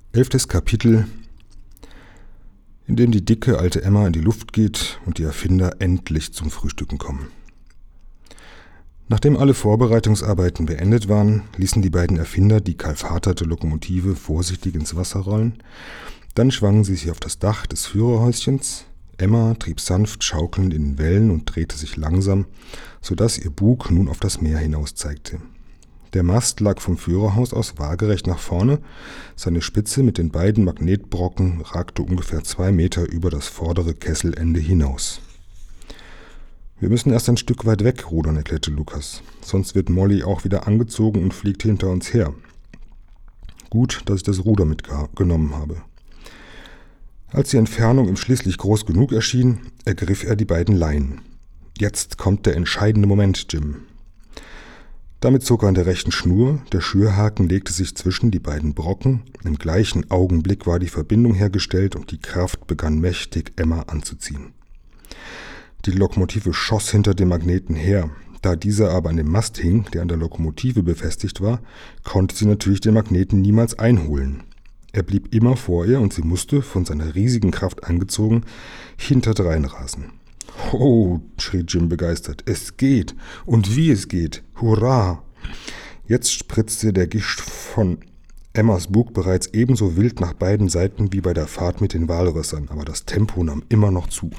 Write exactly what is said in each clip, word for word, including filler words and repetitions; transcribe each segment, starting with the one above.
Elftes Kapitel, in dem die dicke alte Emma in die Luft geht und die Erfinder endlich zum Frühstücken kommen. Nachdem alle Vorbereitungsarbeiten beendet waren, ließen die beiden Erfinder die kalfaterte Lokomotive vorsichtig ins Wasser rollen. Dann schwangen sie sich auf das Dach des Führerhäuschens. Emma trieb sanft schaukelnd in den Wellen und drehte sich langsam, sodass ihr Bug nun auf das Meer hinaus zeigte. Der Mast lag vom Führerhaus aus waagerecht nach vorne, seine Spitze mit den beiden Magnetbrocken ragte ungefähr zwei Meter über das vordere Kesselende hinaus. »Wir müssen erst ein Stück weit weg rudern«, erklärte Lukas, »sonst wird Molly auch wieder angezogen und fliegt hinter uns her. Gut, dass ich das Ruder mitgenommen habe.« Als die Entfernung ihm schließlich groß genug erschien, ergriff er die beiden Leinen. »Jetzt kommt der entscheidende Moment, Jim.« Damit zog er an der rechten Schnur, der Schürhaken legte sich zwischen die beiden Brocken, im gleichen Augenblick war die Verbindung hergestellt und die Kraft begann mächtig Emma anzuziehen. Die Lokomotive schoss hinter dem Magneten her. Da dieser aber an dem Mast hing, der an der Lokomotive befestigt war, konnte sie natürlich den Magneten niemals einholen. Er blieb immer vor ihr und sie musste, von seiner riesigen Kraft angezogen, hinterdrein rasen. »Oh«, schrie Jim begeistert, »es geht! Und wie es geht! Hurra!« Jetzt spritzte der Gischt von Emmas Bug bereits ebenso wild nach beiden Seiten wie bei der Fahrt mit den Walrössern, aber das Tempo nahm immer noch zu.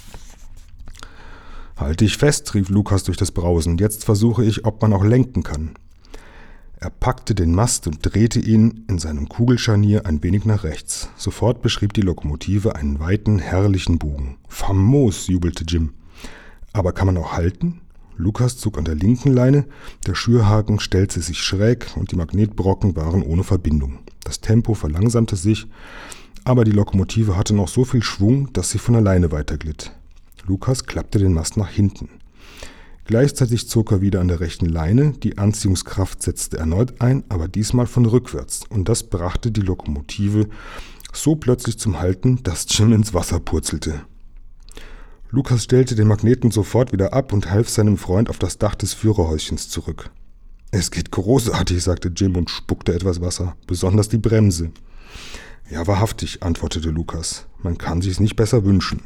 »Halt dich fest«, rief Lukas durch das Brausen, »jetzt versuche ich, ob man auch lenken kann.« Er packte den Mast und drehte ihn in seinem Kugelscharnier ein wenig nach rechts. Sofort beschrieb die Lokomotive einen weiten, herrlichen Bogen. »Famos«, jubelte Jim. »Aber kann man auch halten?« Lukas zog an der linken Leine, der Schürhaken stellte sich schräg und die Magnetbrocken waren ohne Verbindung. Das Tempo verlangsamte sich, aber die Lokomotive hatte noch so viel Schwung, dass sie von alleine weiterglitt. Lukas klappte den Mast nach hinten. Gleichzeitig zog er wieder an der rechten Leine, die Anziehungskraft setzte erneut ein, aber diesmal von rückwärts, und das brachte die Lokomotive so plötzlich zum Halten, dass Jim ins Wasser purzelte. Lukas stellte den Magneten sofort wieder ab und half seinem Freund auf das Dach des Führerhäuschens zurück. »Es geht großartig«, sagte Jim und spuckte etwas Wasser, besonders die Bremse. »Ja, wahrhaftig«, antwortete Lukas, »man kann sich's nicht besser wünschen.«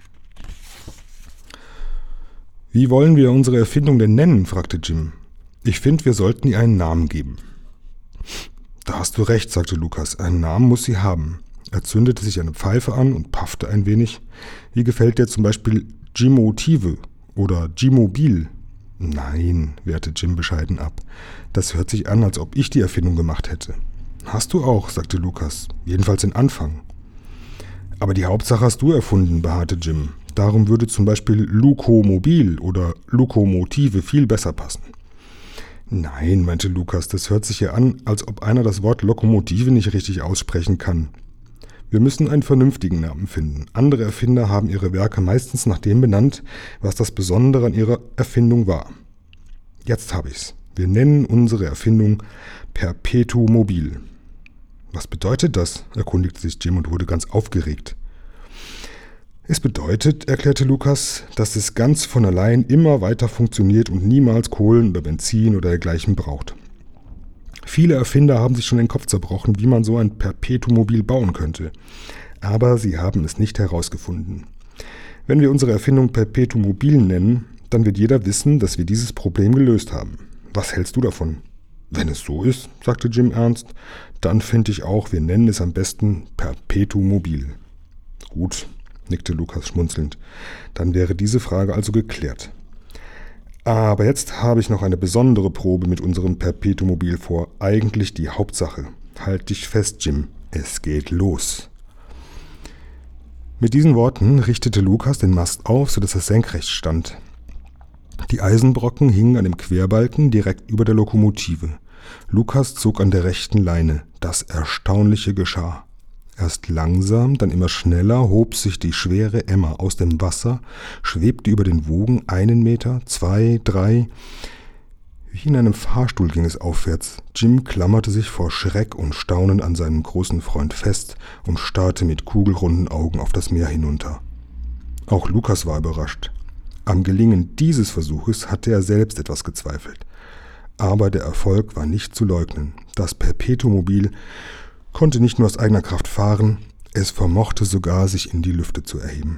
»Wie wollen wir unsere Erfindung denn nennen?«, fragte Jim. »Ich finde, wir sollten ihr einen Namen geben.« »Da hast du recht«, sagte Lukas, »einen Namen muss sie haben.« Er zündete sich eine Pfeife an und paffte ein wenig. »Wie gefällt dir zum Beispiel Jimotive oder Jimobil?« »Nein«, wehrte Jim bescheiden ab. »Das hört sich an, als ob ich die Erfindung gemacht hätte.« »Hast du auch«, sagte Lukas, »jedenfalls den Anfang.« »Aber die Hauptsache hast du erfunden«, beharrte Jim. »Darum würde zum Beispiel Lukomobil oder Lokomotive viel besser passen.« »Nein«, meinte Lukas, »das hört sich ja an, als ob einer das Wort Lokomotive nicht richtig aussprechen kann. Wir müssen einen vernünftigen Namen finden. Andere Erfinder haben ihre Werke meistens nach dem benannt, was das Besondere an ihrer Erfindung war. Jetzt habe ich's. Wir nennen unsere Erfindung Perpetumobil.« »Was bedeutet das?«, erkundigte sich Jim und wurde ganz aufgeregt. »Es bedeutet«, erklärte Lukas, »dass es ganz von allein immer weiter funktioniert und niemals Kohlen oder Benzin oder dergleichen braucht. Viele Erfinder haben sich schon den Kopf zerbrochen, wie man so ein Perpetumobil bauen könnte. Aber sie haben es nicht herausgefunden. Wenn wir unsere Erfindung Perpetumobil nennen, dann wird jeder wissen, dass wir dieses Problem gelöst haben. Was hältst du davon?« »Wenn es so ist«, sagte Jim ernst, »dann finde ich auch, wir nennen es am besten Perpetumobil.« »Gut«, nickte Lukas schmunzelnd, »dann wäre diese Frage also geklärt. Aber jetzt habe ich noch eine besondere Probe mit unserem Perpetumobil vor, eigentlich die Hauptsache. Halt dich fest, Jim, es geht los.« Mit diesen Worten richtete Lukas den Mast auf, sodass er senkrecht stand. Die Eisenbrocken hingen an dem Querbalken direkt über der Lokomotive. Lukas zog an der rechten Leine. Das Erstaunliche geschah. Erst langsam, dann immer schneller hob sich die schwere Emma aus dem Wasser, schwebte über den Wogen einen Meter, zwei, drei. Wie in einem Fahrstuhl ging es aufwärts. Jim klammerte sich vor Schreck und Staunen an seinem großen Freund fest und starrte mit kugelrunden Augen auf das Meer hinunter. Auch Lukas war überrascht. Am Gelingen dieses Versuches hatte er selbst etwas gezweifelt. Aber der Erfolg war nicht zu leugnen. Das Perpetumobil konnte nicht nur aus eigener Kraft fahren, es vermochte sogar, sich in die Lüfte zu erheben.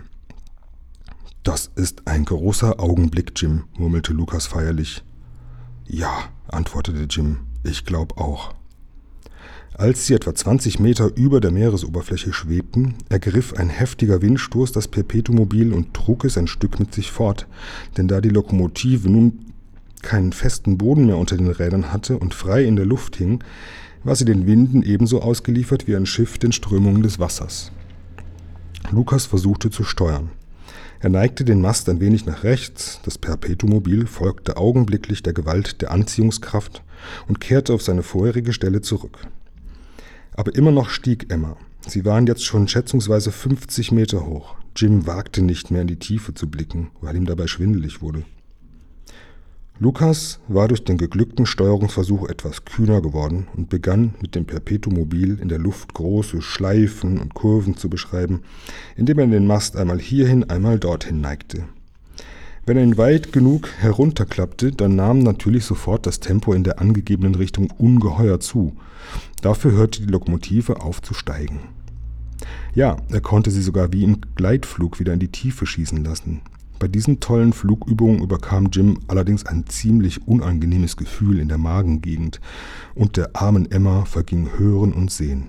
»Das ist ein großer Augenblick, Jim«, murmelte Lukas feierlich. »Ja«, antwortete Jim, »ich glaub auch.« Als sie etwa zwanzig Meter über der Meeresoberfläche schwebten, ergriff ein heftiger Windstoß das Perpetuum-Mobil und trug es ein Stück mit sich fort, denn da die Lokomotive nun keinen festen Boden mehr unter den Rädern hatte und frei in der Luft hing, war sie den Winden ebenso ausgeliefert wie ein Schiff den Strömungen des Wassers. Lukas versuchte zu steuern. Er neigte den Mast ein wenig nach rechts, das Perpetuum-Mobil folgte augenblicklich der Gewalt der Anziehungskraft und kehrte auf seine vorherige Stelle zurück. Aber immer noch stieg Emma. Sie waren jetzt schon schätzungsweise fünfzig Meter hoch. Jim wagte nicht mehr in die Tiefe zu blicken, weil ihm dabei schwindelig wurde. Lukas war durch den geglückten Steuerungsversuch etwas kühner geworden und begann mit dem Perpetuum-Mobil in der Luft große Schleifen und Kurven zu beschreiben, indem er den Mast einmal hierhin, einmal dorthin neigte. Wenn er ihn weit genug herunterklappte, dann nahm natürlich sofort das Tempo in der angegebenen Richtung ungeheuer zu. Dafür hörte die Lokomotive auf zu steigen. Ja, er konnte sie sogar wie im Gleitflug wieder in die Tiefe schießen lassen. Bei diesen tollen Flugübungen überkam Jim allerdings ein ziemlich unangenehmes Gefühl in der Magengegend und der armen Emma verging Hören und Sehen.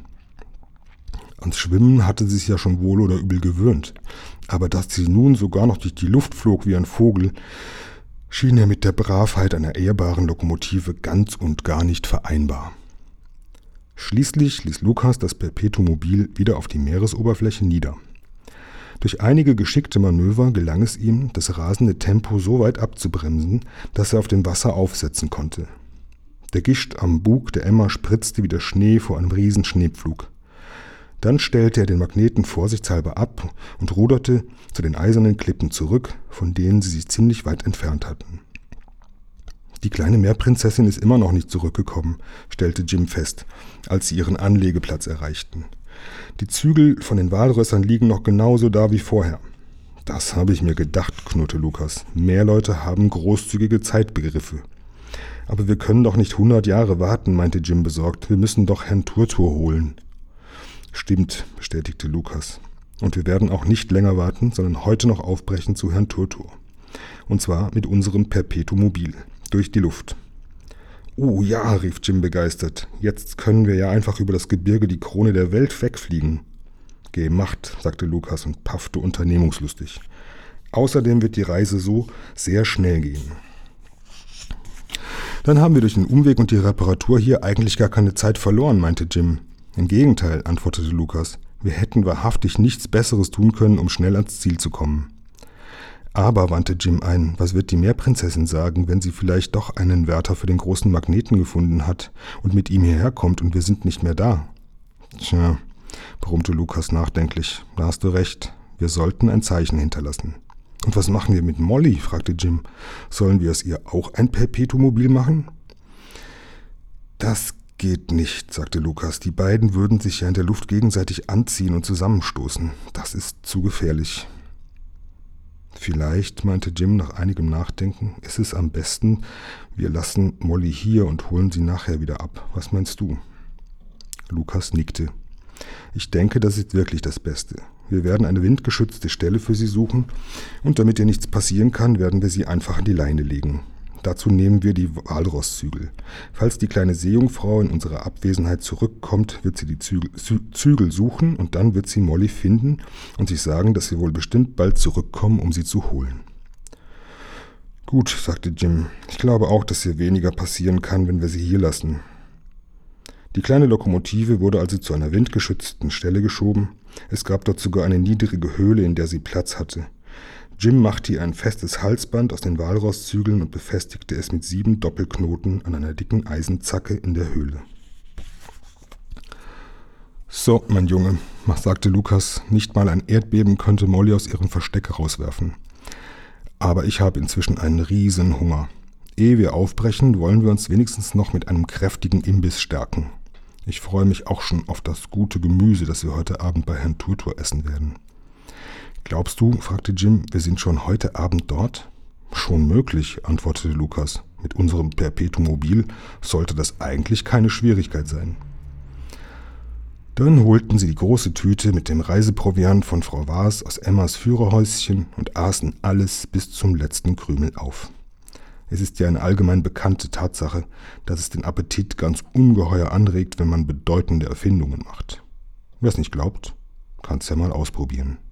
Ans Schwimmen hatte sie sich ja schon wohl oder übel gewöhnt, aber dass sie nun sogar noch durch die Luft flog wie ein Vogel, schien er mit der Bravheit einer ehrbaren Lokomotive ganz und gar nicht vereinbar. Schließlich ließ Lukas das Perpetuum-Mobil wieder auf die Meeresoberfläche nieder. Durch einige geschickte Manöver gelang es ihm, das rasende Tempo so weit abzubremsen, dass er auf dem Wasser aufsetzen konnte. Der Gischt am Bug der Emma spritzte wie der Schnee vor einem riesen Schneepflug. Dann stellte er den Magneten vorsichtshalber ab und ruderte zu den eisernen Klippen zurück, von denen sie sich ziemlich weit entfernt hatten. Die kleine Meerprinzessin ist immer noch nicht zurückgekommen, stellte Jim fest, als sie ihren Anlegeplatz erreichten. Die Zügel von den Walrössern liegen noch genauso da wie vorher. Das habe ich mir gedacht, knurrte Lukas. Meerleute haben großzügige Zeitbegriffe. Aber wir können doch nicht hundert Jahre warten, meinte Jim besorgt. Wir müssen doch Herrn Turtur holen. Stimmt, bestätigte Lukas. Und wir werden auch nicht länger warten, sondern heute noch aufbrechen zu Herrn Turtur. Und zwar mit unserem Perpetuum-Mobil. Durch die Luft. »Oh ja«, rief Jim begeistert. »Jetzt können wir ja einfach über das Gebirge die Krone der Welt wegfliegen.« »Gemacht«, sagte Lukas und paffte unternehmungslustig. »Außerdem wird die Reise so sehr schnell gehen.« »Dann haben wir durch den Umweg und die Reparatur hier eigentlich gar keine Zeit verloren«, meinte Jim. »Im Gegenteil«, antwortete Lukas. »Wir hätten wahrhaftig nichts Besseres tun können, um schnell ans Ziel zu kommen.« »Aber«, wandte Jim ein, »was wird die Meerprinzessin sagen, wenn sie vielleicht doch einen Wärter für den großen Magneten gefunden hat und mit ihm hierher kommt und wir sind nicht mehr da?« »Tja«, brummte Lukas nachdenklich, »da hast du recht, wir sollten ein Zeichen hinterlassen.« »Und was machen wir mit Molly?«, fragte Jim. »Sollen wir aus ihr auch ein Perpetuum-Mobil machen?« »Das geht nicht«, sagte Lukas, »die beiden würden sich ja in der Luft gegenseitig anziehen und zusammenstoßen. Das ist zu gefährlich.« »Vielleicht«, meinte Jim nach einigem Nachdenken, »ist es am besten, wir lassen Molly hier und holen sie nachher wieder ab. Was meinst du?« Lukas nickte. »Ich denke, das ist wirklich das Beste. Wir werden eine windgeschützte Stelle für sie suchen und damit ihr nichts passieren kann, werden wir sie einfach an die Leine legen. Dazu nehmen wir die Walrosszügel. Falls die kleine Seejungfrau in unserer Abwesenheit zurückkommt, wird sie die Zügel, Zügel suchen und dann wird sie Molly finden und sich sagen, dass wir wohl bestimmt bald zurückkommen, um sie zu holen.« »Gut«, sagte Jim, »ich glaube auch, dass hier weniger passieren kann, wenn wir sie hier lassen.« Die kleine Lokomotive wurde also zu einer windgeschützten Stelle geschoben. Es gab dort sogar eine niedrige Höhle, in der sie Platz hatte. Jim machte ihr ein festes Halsband aus den Walrosszügeln und befestigte es mit sieben Doppelknoten an einer dicken Eisenzacke in der Höhle. »So, mein Junge«, sagte Lukas, »nicht mal ein Erdbeben könnte Molly aus ihrem Versteck rauswerfen. Aber ich habe inzwischen einen riesen Hunger. Ehe wir aufbrechen, wollen wir uns wenigstens noch mit einem kräftigen Imbiss stärken. Ich freue mich auch schon auf das gute Gemüse, das wir heute Abend bei Herrn Turtur essen werden.« »Glaubst du«, fragte Jim, »wir sind schon heute Abend dort?« »Schon möglich«, antwortete Lukas. »Mit unserem Perpetuum-Mobil sollte das eigentlich keine Schwierigkeit sein.« Dann holten sie die große Tüte mit dem Reiseproviant von Frau Waas aus Emmas Führerhäuschen und aßen alles bis zum letzten Krümel auf. Es ist ja eine allgemein bekannte Tatsache, dass es den Appetit ganz ungeheuer anregt, wenn man bedeutende Erfindungen macht. Wer es nicht glaubt, kann es ja mal ausprobieren.